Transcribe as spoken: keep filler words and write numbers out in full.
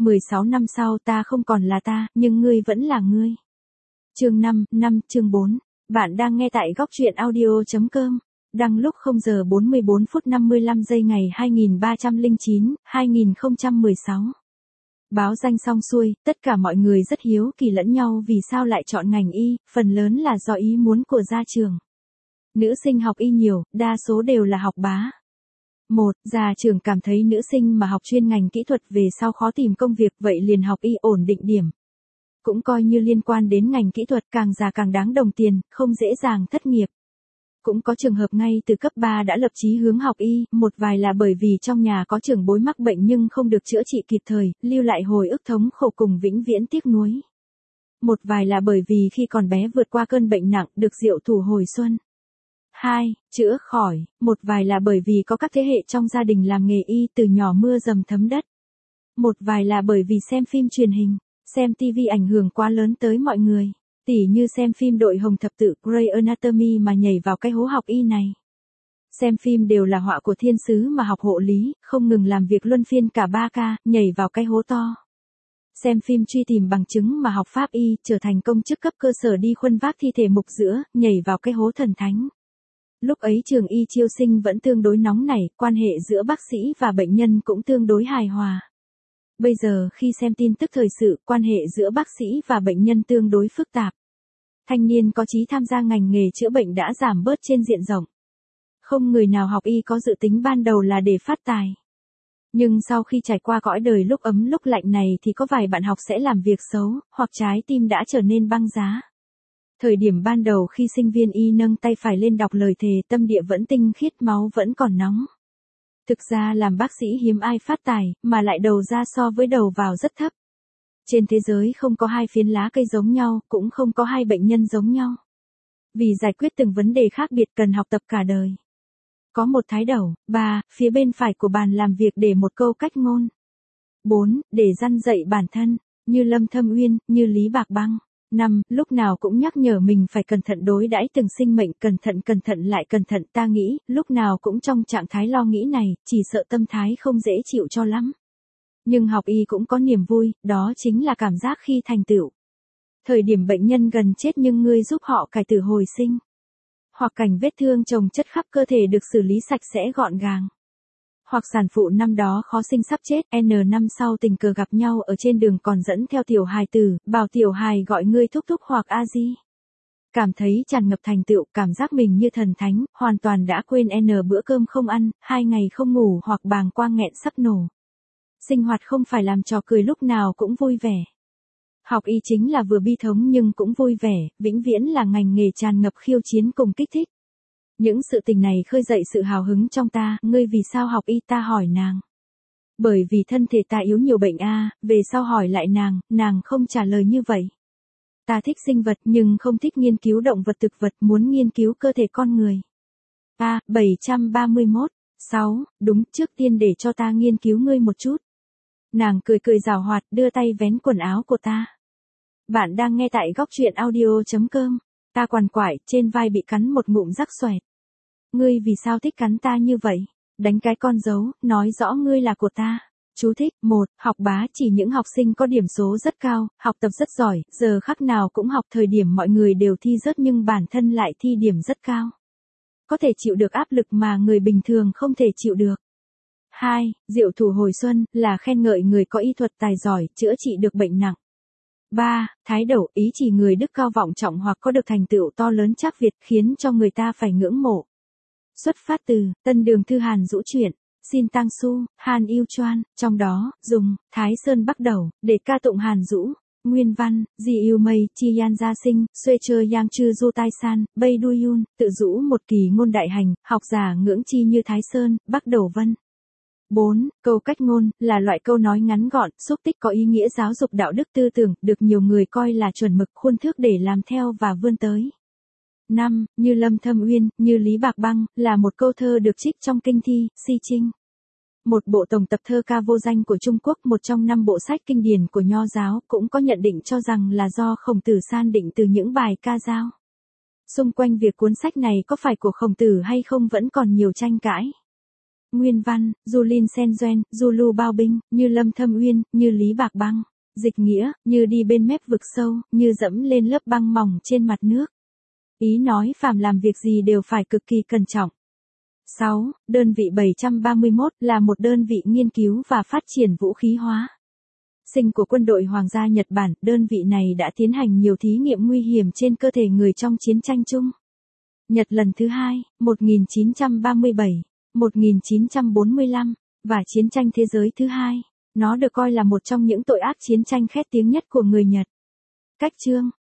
mười sáu năm sau ta không còn là ta, nhưng ngươi vẫn là ngươi. Chương năm, năm, chương bốn. Bạn đang nghe tại góc truyện audio chấm com. Đăng lúc không giờ bốn mươi bốn phút năm mươi lăm giây ngày hai nghìn ba trăm lẻ chín, hai nghìn không trăm mười sáu. Báo danh xong xuôi, tất cả mọi người rất hiếu kỳ lẫn nhau vì sao lại chọn ngành y, phần lớn là do ý muốn của gia trường. Nữ sinh học y nhiều, đa số đều là học bá. Một, gia trưởng cảm thấy nữ sinh mà học chuyên ngành kỹ thuật về sau khó tìm công việc, vậy liền học y ổn định điểm. Cũng coi như liên quan đến ngành kỹ thuật, càng già càng đáng đồng tiền, không dễ dàng thất nghiệp. Cũng có trường hợp ngay từ cấp ba đã lập chí hướng học y, một vài là bởi vì trong nhà có trưởng bối mắc bệnh nhưng không được chữa trị kịp thời, lưu lại hồi ức thống khổ cùng vĩnh viễn tiếc nuối. Một vài là bởi vì khi còn bé vượt qua cơn bệnh nặng, được diệu thủ hồi xuân. Hai, chữa khỏi, một vài là bởi vì có các thế hệ trong gia đình làm nghề y từ nhỏ mưa dầm thấm đất. Một vài là bởi vì xem phim truyền hình, xem ti vi ảnh hưởng quá lớn tới mọi người. Tỉ như xem phim Đội Hồng Thập Tự Grey Anatomy mà nhảy vào cái hố học y này. Xem phim Đều Là Họa của Thiên Sứ mà học hộ lý, không ngừng làm việc luân phiên cả ba ca, nhảy vào cái hố to. Xem phim Truy Tìm Bằng Chứng mà học pháp y, trở thành công chức cấp cơ sở đi khuân vác thi thể mục giữa, nhảy vào cái hố thần thánh. Lúc ấy trường y chiêu sinh vẫn tương đối nóng nảy, quan hệ giữa bác sĩ và bệnh nhân cũng tương đối hài hòa. Bây giờ khi xem tin tức thời sự, quan hệ giữa bác sĩ và bệnh nhân tương đối phức tạp. Thanh niên có chí tham gia ngành nghề chữa bệnh đã giảm bớt trên diện rộng. Không người nào học y có dự tính ban đầu là để phát tài. Nhưng sau khi trải qua cõi đời lúc ấm lúc lạnh này thì có vài bạn học sẽ làm việc xấu, hoặc trái tim đã trở nên băng giá. Thời điểm ban đầu khi sinh viên y nâng tay phải lên đọc lời thề, tâm địa vẫn tinh khiết, máu vẫn còn nóng. Thực ra làm bác sĩ hiếm ai phát tài, mà lại đầu ra so với đầu vào rất thấp. Trên thế giới không có hai phiến lá cây giống nhau, cũng không có hai bệnh nhân giống nhau. Vì giải quyết từng vấn đề khác biệt cần học tập cả đời. Có một thái đầu. Ba, phía bên phải của bàn làm việc để một câu cách ngôn. Bốn, để răn dạy bản thân, như Lâm Thâm Uyên, như Lý Bạc Băng. Năm, lúc nào cũng nhắc nhở mình phải cẩn thận đối đãi từng sinh mệnh, cẩn thận cẩn thận lại cẩn thận. Ta nghĩ, lúc nào cũng trong trạng thái lo nghĩ này, chỉ sợ tâm thái không dễ chịu cho lắm. Nhưng học y cũng có niềm vui, đó chính là cảm giác khi thành tựu. Thời điểm bệnh nhân gần chết nhưng ngươi giúp họ cải tử hồi sinh. Hoặc cảnh vết thương chồng chất khắp cơ thể được xử lý sạch sẽ gọn gàng. Hoặc sản phụ năm đó khó sinh sắp chết, N năm sau tình cờ gặp nhau ở trên đường còn dẫn theo tiểu hài tử, bảo tiểu hài gọi ngươi thúc thúc hoặc a di. Cảm thấy tràn ngập thành tựu, cảm giác mình như thần thánh, hoàn toàn đã quên N bữa cơm không ăn, hai ngày không ngủ hoặc bàng quang nghẹn sắp nổ. Sinh hoạt không phải làm trò cười, lúc nào cũng vui vẻ. Học y chính là vừa bi thống nhưng cũng vui vẻ, vĩnh viễn là ngành nghề tràn ngập khiêu chiến cùng kích thích. Những sự tình này khơi dậy sự hào hứng trong ta. Ngươi vì sao học y? Ta hỏi nàng. Bởi vì thân thể ta yếu nhiều bệnh a. Về sau hỏi lại nàng, nàng không trả lời như vậy. Ta thích sinh vật nhưng không thích nghiên cứu động vật thực vật, muốn nghiên cứu cơ thể con người. A, bảy trăm ba mươi mốt. Sáu, đúng, trước tiên để cho ta nghiên cứu ngươi một chút. Nàng cười cười giảo hoạt, đưa tay vén quần áo của ta. Bạn đang nghe tại góc truyện audio chấm com. Ta quằn quại, trên vai bị cắn một ngụm rắc xoẹt. Ngươi vì sao thích cắn ta như vậy? Đánh cái con dấu, nói rõ ngươi là của ta. Chú thích. Một, học bá chỉ những học sinh có điểm số rất cao, học tập rất giỏi, giờ khắc nào cũng học, thời điểm mọi người đều thi rớt nhưng bản thân lại thi điểm rất cao. Có thể chịu được áp lực mà người bình thường không thể chịu được. Hai, diệu thủ hồi xuân, là khen ngợi người có y thuật tài giỏi, chữa trị được bệnh nặng. Ba, thái đầu, ý chỉ người đức cao vọng trọng hoặc có được thành tựu to lớn chắc Việt, khiến cho người ta phải ngưỡng mộ. Xuất phát từ Tân Đường Thư Hàn Dũ truyện, Xin Tăng Su, Hàn Yêu Choan, trong đó dùng Thái Sơn bắt đầu để ca tụng Hàn Dũ. Nguyên văn, Di Yêu Mây, Chi Yan Gia Sinh, Xuê Chơ Yang Chư Du Tai San, Bay Du Yun, tự rũ một kỳ ngôn đại hành, học giả ngưỡng chi như Thái Sơn, Bắc Đầu Vân. Bốn, câu cách ngôn, là loại câu nói ngắn gọn, xúc tích có ý nghĩa giáo dục đạo đức tư tưởng, được nhiều người coi là chuẩn mực, khuôn thước để làm theo và vươn tới. Năm, như Lâm Thâm Uyên, như Lý Bạc Băng, là một câu thơ được trích trong kinh thi, Si Trinh. Một bộ tổng tập thơ ca vô danh của Trung Quốc, một trong năm bộ sách kinh điển của Nho giáo, cũng có nhận định cho rằng là do Khổng Tử san định từ những bài ca dao. Xung quanh việc cuốn sách này có phải của Khổng Tử hay không vẫn còn nhiều tranh cãi. Nguyên văn, Julin Senjoen, Zulu Bao Binh, như Lâm Thâm Uyên, như Lý Bạc Băng. Dịch nghĩa, như đi bên mép vực sâu, như dẫm lên lớp băng mỏng trên mặt nước. Ý nói phàm làm việc gì đều phải cực kỳ cẩn trọng. sáu. Đơn vị bảy trăm ba mươi mốt là một đơn vị nghiên cứu và phát triển vũ khí hóa sinh của quân đội Hoàng gia Nhật Bản. Đơn vị này đã tiến hành nhiều thí nghiệm nguy hiểm trên cơ thể người trong chiến tranh chung Nhật lần thứ hai, một nghìn chín trăm ba mươi bảy, một nghìn chín trăm bốn mươi lăm, và chiến tranh thế giới thứ hai. Nó được coi là một trong những tội ác chiến tranh khét tiếng nhất của người Nhật. Cách chương